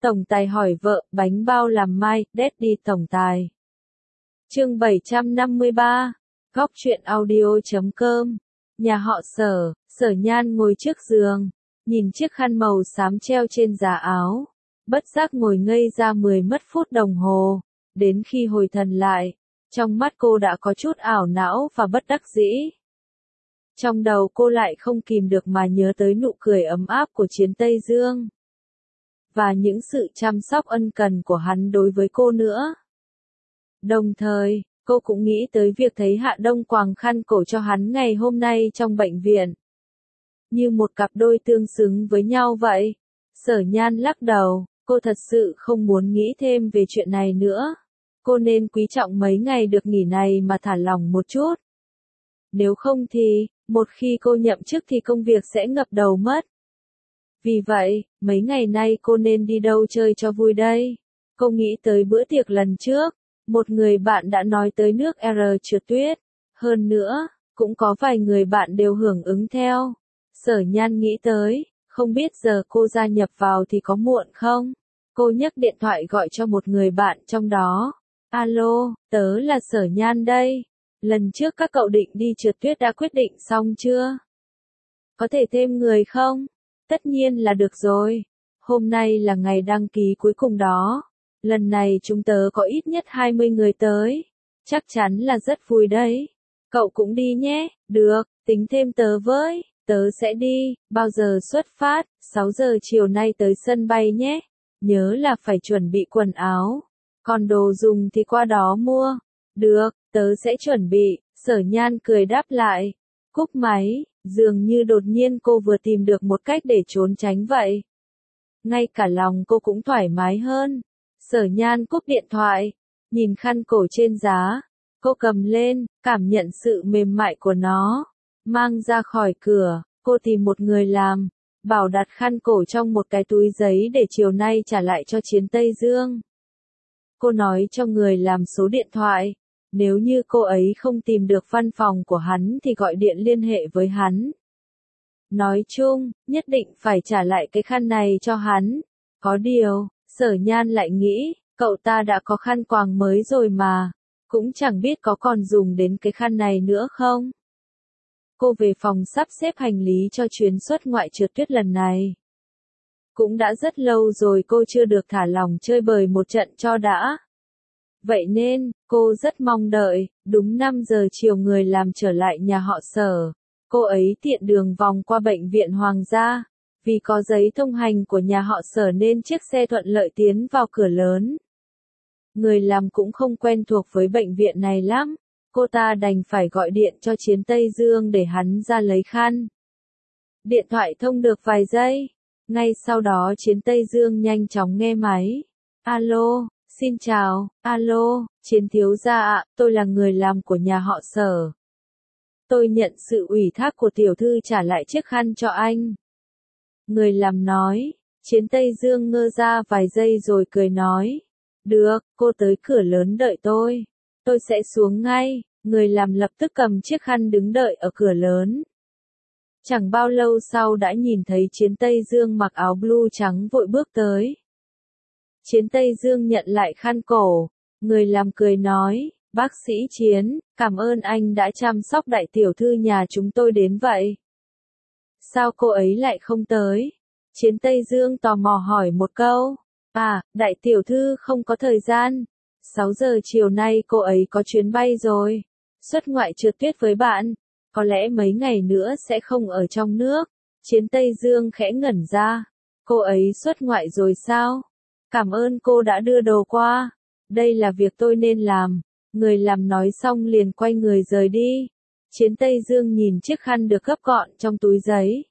Tổng tài hỏi vợ, bánh bao làm mai, Daddy tổng tài. Chương 753, Góc truyện audio.com. Nhà họ Sở, Sở Nhan ngồi trước giường, nhìn chiếc khăn màu xám treo trên giá áo, bất giác ngồi ngây ra 10 mất phút đồng hồ, đến khi hồi thần lại, trong mắt cô đã có chút ảo não và bất đắc dĩ. Trong đầu cô lại không kìm được mà nhớ tới nụ cười ấm áp của Chiến Tây Dương, và những sự chăm sóc ân cần của hắn đối với cô nữa. Đồng thời, cô cũng nghĩ tới việc thấy Hạ Đông quàng khăn cổ cho hắn ngày hôm nay trong bệnh viện. Như một cặp đôi tương xứng với nhau vậy. Sở Nhan lắc đầu, cô thật sự không muốn nghĩ thêm về chuyện này nữa. Cô nên quý trọng mấy ngày được nghỉ này mà thả lỏng một chút. Nếu không thì, một khi cô nhậm chức thì công việc sẽ ngập đầu mất. Vì vậy, mấy ngày nay cô nên đi đâu chơi cho vui đây? Cô nghĩ tới bữa tiệc lần trước, một người bạn đã nói tới nước R trượt tuyết. Hơn nữa, cũng có vài người bạn đều hưởng ứng theo. Sở Nhan nghĩ tới, không biết giờ cô gia nhập vào thì có muộn không? Cô nhấc điện thoại gọi cho một người bạn trong đó. Alo, tớ là Sở Nhan đây. Lần trước các cậu định đi trượt tuyết đã quyết định xong chưa? Có thể thêm người không? Tất nhiên là được rồi. Hôm nay là ngày đăng ký cuối cùng đó. Lần này chúng tớ có ít nhất 20 người tới. Chắc chắn là rất vui đấy. Cậu cũng đi nhé. Được, tính thêm tớ với. Tớ sẽ đi. Bao giờ xuất phát? 6 giờ chiều nay tới sân bay nhé. Nhớ là phải chuẩn bị quần áo. Còn đồ dùng thì qua đó mua. Được, tớ sẽ chuẩn bị. Sở Nhan cười đáp lại. Cúp máy, dường như đột nhiên cô vừa tìm được một cách để trốn tránh vậy. Ngay cả lòng cô cũng thoải mái hơn. Sở Nhan cúp điện thoại, nhìn khăn cổ trên giá. Cô cầm lên, cảm nhận sự mềm mại của nó. Mang ra khỏi cửa, cô tìm một người làm. Bảo đặt khăn cổ trong một cái túi giấy để chiều nay trả lại cho Chiến Tây Dương. Cô nói cho người làm số điện thoại. Nếu như cô ấy không tìm được văn phòng của hắn thì gọi điện liên hệ với hắn. Nói chung, nhất định phải trả lại cái khăn này cho hắn. Có điều, Sở Nhan lại nghĩ, cậu ta đã có khăn quàng mới rồi mà. Cũng chẳng biết có còn dùng đến cái khăn này nữa không. Cô về phòng sắp xếp hành lý cho chuyến xuất ngoại trượt tuyết lần này. Cũng đã rất lâu rồi cô chưa được thả lỏng chơi bời một trận cho đã. Vậy nên, cô rất mong đợi, đúng 5 giờ chiều người làm trở lại nhà họ Sở. Cô ấy tiện đường vòng qua bệnh viện Hoàng gia. Vì có giấy thông hành của nhà họ Sở nên chiếc xe thuận lợi tiến vào cửa lớn. Người làm cũng không quen thuộc với bệnh viện này lắm. Cô ta đành phải gọi điện cho Chiến Tây Dương để hắn ra lấy khăn. Điện thoại thông được vài giây. Ngay sau đó Chiến Tây Dương nhanh chóng nghe máy. Alo. Xin chào, alo, Chiến thiếu gia ạ, tôi là người làm của nhà họ Sở. Tôi nhận sự ủy thác của tiểu thư trả lại chiếc khăn cho anh. Người làm nói, Chiến Tây Dương ngơ ra vài giây rồi cười nói. Được, cô tới cửa lớn đợi tôi. Tôi sẽ xuống ngay. Người làm lập tức cầm chiếc khăn đứng đợi ở cửa lớn. Chẳng bao lâu sau đã nhìn thấy Chiến Tây Dương mặc áo blue trắng vội bước tới. Chiến Tây Dương nhận lại khăn cổ, người làm cười nói, bác sĩ Chiến, cảm ơn anh đã chăm sóc đại tiểu thư nhà chúng tôi đến vậy. Sao cô ấy lại không tới? Chiến Tây Dương tò mò hỏi một câu. À, đại tiểu thư không có thời gian. 6 giờ chiều nay cô ấy có chuyến bay rồi. Xuất ngoại trượt tuyết với bạn. Có lẽ mấy ngày nữa sẽ không ở trong nước. Chiến Tây Dương khẽ ngẩn ra. Cô ấy xuất ngoại rồi sao? Cảm ơn cô đã đưa đồ qua. Đây là việc tôi nên làm. Người làm nói xong liền quay người rời đi. Chiến Tây Dương nhìn chiếc khăn được gấp gọn trong túi giấy.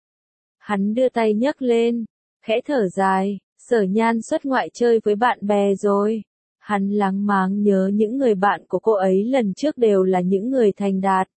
Hắn đưa tay nhấc lên. Khẽ thở dài. Sở Nhan xuất ngoại chơi với bạn bè rồi. Hắn láng máng nhớ những người bạn của cô ấy lần trước đều là những người thành đạt.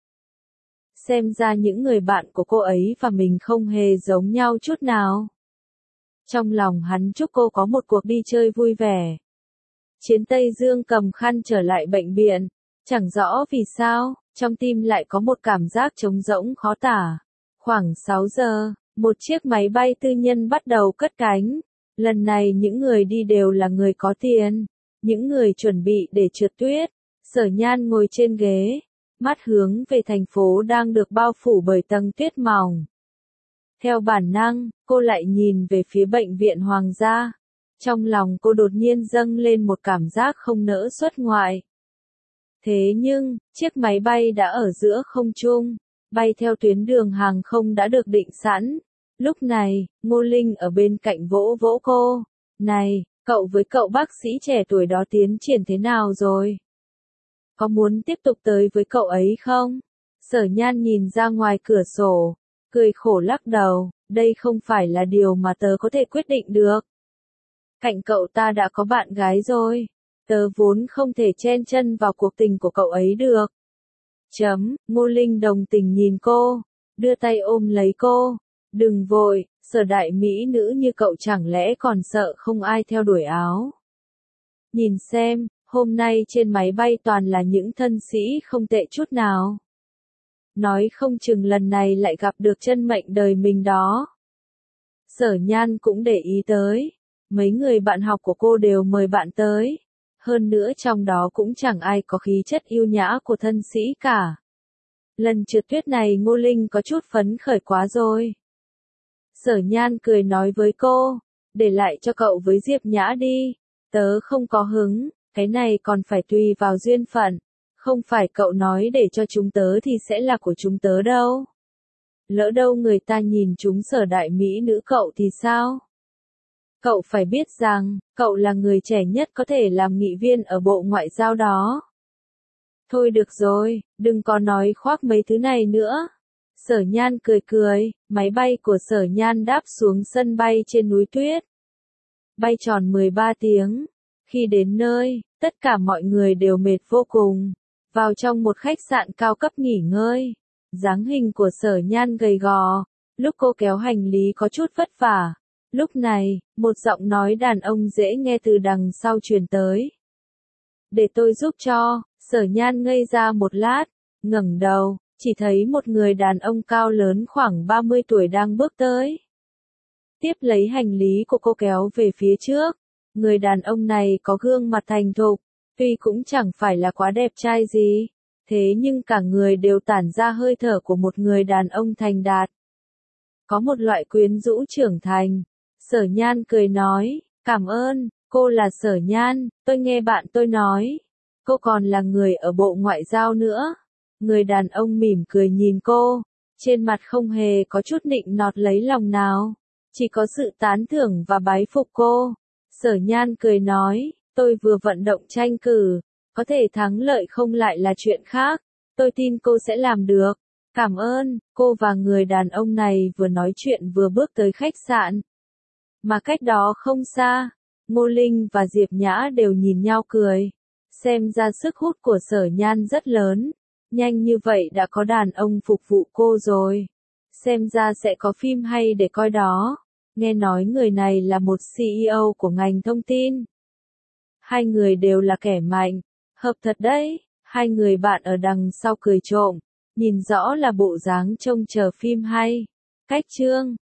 Xem ra những người bạn của cô ấy và mình không hề giống nhau chút nào. Trong lòng hắn chúc cô có một cuộc đi chơi vui vẻ. Chiến Tây Dương cầm khăn trở lại bệnh viện. Chẳng rõ vì sao, trong tim lại có một cảm giác trống rỗng khó tả. Khoảng 6 giờ, một chiếc máy bay tư nhân bắt đầu cất cánh. Lần này những người đi đều là người có tiền, những người chuẩn bị để trượt tuyết. Sở Nhan ngồi trên ghế, mắt hướng về thành phố đang được bao phủ bởi tầng tuyết mỏng. Theo bản năng, cô lại nhìn về phía bệnh viện Hoàng gia. Trong lòng cô đột nhiên dâng lên một cảm giác không nỡ xuất ngoại. Thế nhưng, chiếc máy bay đã ở giữa không trung, bay theo tuyến đường hàng không đã được định sẵn. Lúc này, Ngô Linh ở bên cạnh vỗ vỗ cô. Này, cậu với cậu bác sĩ trẻ tuổi đó tiến triển thế nào rồi? Có muốn tiếp tục tới với cậu ấy không? Sở Nhan nhìn ra ngoài cửa sổ, cười khổ lắc đầu, đây không phải là điều mà tớ có thể quyết định được. Cạnh cậu ta đã có bạn gái rồi, tớ vốn không thể chen chân vào cuộc tình của cậu ấy được. Ngô Linh đồng tình nhìn cô, đưa tay ôm lấy cô. Đừng vội, Sở đại mỹ nữ như cậu chẳng lẽ còn sợ không ai theo đuổi áo. Nhìn xem, hôm nay trên máy bay toàn là những thân sĩ không tệ chút nào. Nói không chừng lần này lại gặp được chân mệnh đời mình đó. Sở Nhan cũng để ý tới, mấy người bạn học của cô đều mời bạn tới. Hơn nữa trong đó cũng chẳng ai có khí chất yêu nhã của thân sĩ cả. Lần trượt tuyết này Ngô Linh có chút phấn khởi quá rồi. Sở Nhan cười nói với cô, để lại cho cậu với Diệp Nhã đi, tớ không có hứng, cái này còn phải tùy vào duyên phận, không phải cậu nói để cho chúng tớ thì sẽ là của chúng tớ đâu. Lỡ đâu người ta nhìn chúng Sở đại mỹ nữ cậu thì sao? Cậu phải biết rằng, cậu là người trẻ nhất có thể làm nghị viên ở Bộ Ngoại giao đó. Thôi được rồi, đừng có nói khoác mấy thứ này nữa. Sở Nhan cười cười, máy bay của Sở Nhan đáp xuống sân bay trên núi tuyết. Bay tròn 13 tiếng. Khi đến nơi, tất cả mọi người đều mệt vô cùng. Vào trong một khách sạn cao cấp nghỉ ngơi. Dáng hình của Sở Nhan gầy gò. Lúc cô kéo hành lý có chút vất vả. Lúc này, một giọng nói đàn ông dễ nghe từ đằng sau truyền tới. Để tôi giúp cho. Sở Nhan ngây ra một lát, ngẩng đầu, chỉ thấy một người đàn ông cao lớn khoảng 30 tuổi đang bước tới. Tiếp lấy hành lý của cô kéo về phía trước. Người đàn ông này có gương mặt thành thục, tuy cũng chẳng phải là quá đẹp trai gì, thế nhưng cả người đều tản ra hơi thở của một người đàn ông thành đạt. Có một loại quyến rũ trưởng thành. Sở Nhan cười nói, cảm ơn, cô là Sở Nhan, tôi nghe bạn tôi nói. Cô còn là người ở Bộ Ngoại giao nữa. Người đàn ông mỉm cười nhìn cô, trên mặt không hề có chút nịnh nọt lấy lòng nào, chỉ có sự tán thưởng và bái phục cô. Sở Nhan cười nói, tôi vừa vận động tranh cử, có thể thắng lợi không lại là chuyện khác, tôi tin cô sẽ làm được. Cảm ơn, cô và người đàn ông này vừa nói chuyện vừa bước tới khách sạn. Mà cách đó không xa, Ngô Linh và Diệp Nhã đều nhìn nhau cười. Xem ra sức hút của Sở Nhan rất lớn, nhanh như vậy đã có đàn ông phục vụ cô rồi. Xem ra sẽ có phim hay để coi đó. Nghe nói người này là một CEO của ngành thông tin. Hai người đều là kẻ mạnh, hợp thật đấy. Hai người bạn ở đằng sau cười trộm, nhìn rõ là bộ dáng trông chờ phim hay. Cách chương